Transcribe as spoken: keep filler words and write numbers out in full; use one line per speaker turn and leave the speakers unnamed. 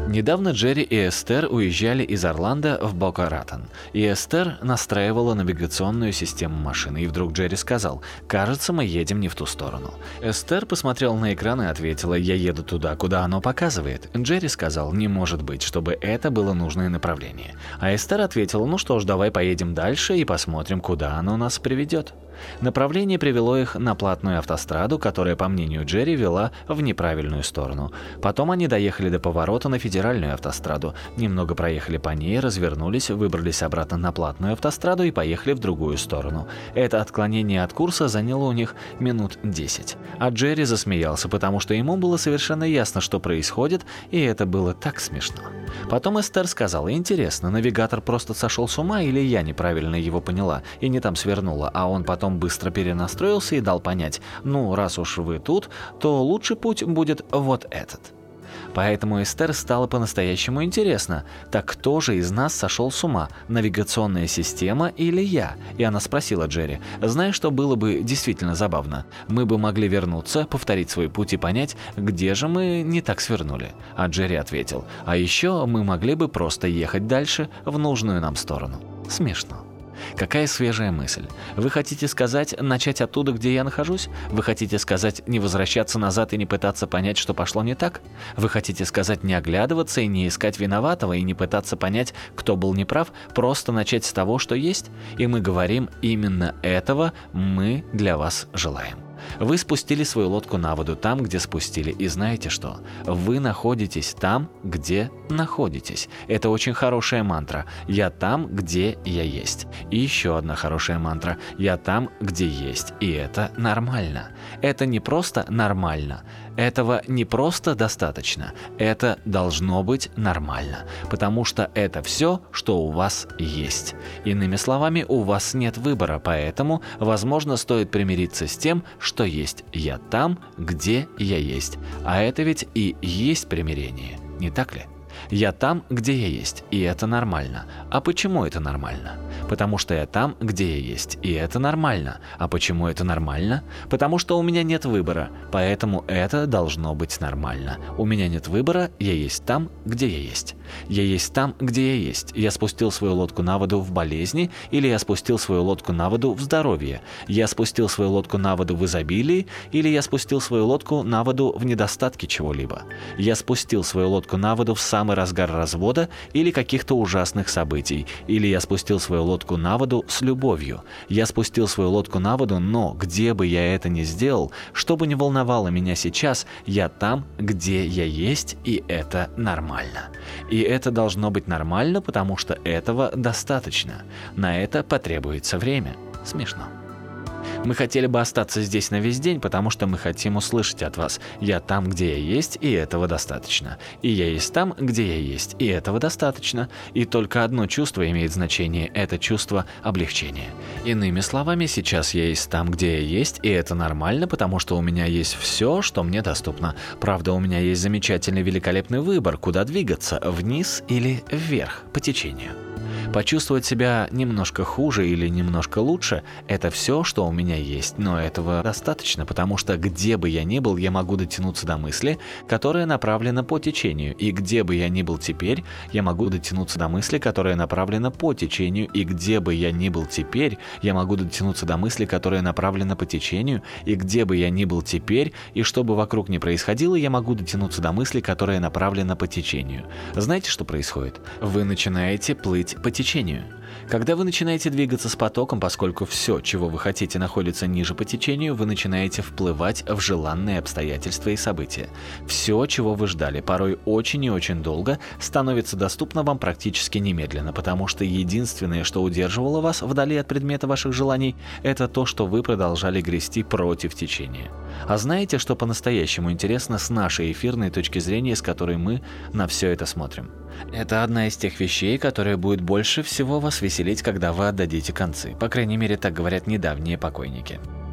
Недавно Джерри и Эстер уезжали из Орландо в Бока-Ратон, и Эстер настраивала навигационную систему машины, и вдруг Джерри сказал: «Кажется, мы едем не в ту сторону». Эстер посмотрела на экран и ответила: «Я еду туда, куда оно показывает». Джерри сказал: «Не может быть, чтобы это было нужное направление». А Эстер ответила: «Ну что ж, давай поедем дальше и посмотрим, куда оно нас приведет». Направление привело их на платную автостраду, которая, по мнению Джерри, вела в неправильную сторону. Потом они доехали до поворота на федеральную автостраду, немного проехали по ней, развернулись, выбрались обратно на платную автостраду и поехали в другую сторону. Это отклонение от курса заняло у них минут десять. А Джерри засмеялся, потому что ему было совершенно ясно, что происходит, и это было так смешно. Потом Эстер сказала: «Интересно, навигатор просто сошел с ума, или я неправильно его поняла и не там свернула, а он потом быстро перенастроился и дал понять: ну, раз уж вы тут, то лучший путь будет вот этот». Поэтому Эстер стало по-настоящему интересно: так кто же из нас сошел с ума, навигационная система или я? И она спросила Джерри: «Знаешь, что было бы действительно забавно? Мы бы могли вернуться, повторить свой путь и понять, где же мы не так свернули». А Джерри ответил: «А еще мы могли бы просто ехать дальше в нужную нам сторону». Смешно. Какая свежая мысль. Вы хотите сказать, начать оттуда, где я нахожусь? Вы хотите сказать, не возвращаться назад и не пытаться понять, что пошло не так? Вы хотите сказать, не оглядываться и не искать виноватого и не пытаться понять, кто был неправ, просто начать с того, что есть? И мы говорим, именно этого мы для вас желаем. Вы спустили свою лодку на воду там, где спустили, и знаете что? Вы находитесь там, где находитесь. Это очень хорошая мантра. Я там, где я есть. И еще одна хорошая мантра. Я там, где есть. И это нормально. Это не просто нормально. Этого не просто достаточно. Это должно быть нормально. Потому что это все, что у вас есть. Иными словами, у вас нет выбора, поэтому, возможно, стоит примириться с тем, что есть. Я там, где я есть. А это ведь и есть примирение, не так ли? Я там, где я есть, и это нормально. А почему это нормально? Потому что я там, где я есть, и это нормально. А почему это нормально? Потому что у меня нет выбора, поэтому это должно быть нормально. У меня нет выбора, я есть там, где я есть. Я есть там, где я есть. Я спустил свою лодку на воду в болезни, или я спустил свою лодку на воду в здоровье. Я спустил свою лодку на воду в изобилии, или я спустил свою лодку на воду в недостатке чего-либо. Я спустил свою лодку на воду в самый разгар развода или каких-то ужасных событий, или я спустил свою лодку на воду с любовью. Я спустил свою лодку на воду, но где бы я это ни сделал, что бы ни волновало меня сейчас, я там, где я есть, и это нормально. И это должно быть нормально, потому что этого достаточно. На это потребуется время. Смешно. Мы хотели бы остаться здесь на весь день, потому что мы хотим услышать от вас: я там, где я есть, и этого достаточно. И я есть там, где я есть, и этого достаточно. И только одно чувство имеет значение – это чувство облегчения. Иными словами, сейчас я есть там, где я есть, и это нормально, потому что у меня есть все, что мне доступно. Правда, у меня есть замечательный, великолепный выбор, куда двигаться – вниз или вверх по течению. Почувствовать себя немножко хуже или немножко лучше – это все, что у меня есть, но этого достаточно, потому что где бы я ни был, я могу дотянуться до мысли, которая направлена по течению, и где бы я ни был теперь, я могу дотянуться до мысли, которая направлена по течению, и где бы я ни был теперь, я могу дотянуться до мысли, которая направлена по течению, и где бы я ни был теперь, и что бы вокруг ни происходило, я могу дотянуться до мысли, которая направлена по течению. Знаете, что происходит? Вы начинаете плыть по течению. течению. Когда вы начинаете двигаться с потоком, поскольку все, чего вы хотите, находится ниже по течению, вы начинаете вплывать в желанные обстоятельства и события. Все, чего вы ждали, порой очень и очень долго, становится доступно вам практически немедленно, потому что единственное, что удерживало вас вдали от предмета ваших желаний, это то, что вы продолжали грести против течения. А знаете, что по-настоящему интересно с нашей эфирной точки зрения, с которой мы на все это смотрим? Это одна из тех вещей, которая будет больше всего вас веселить, когда вы отдадите концы. По крайней мере, так говорят недавние покойники.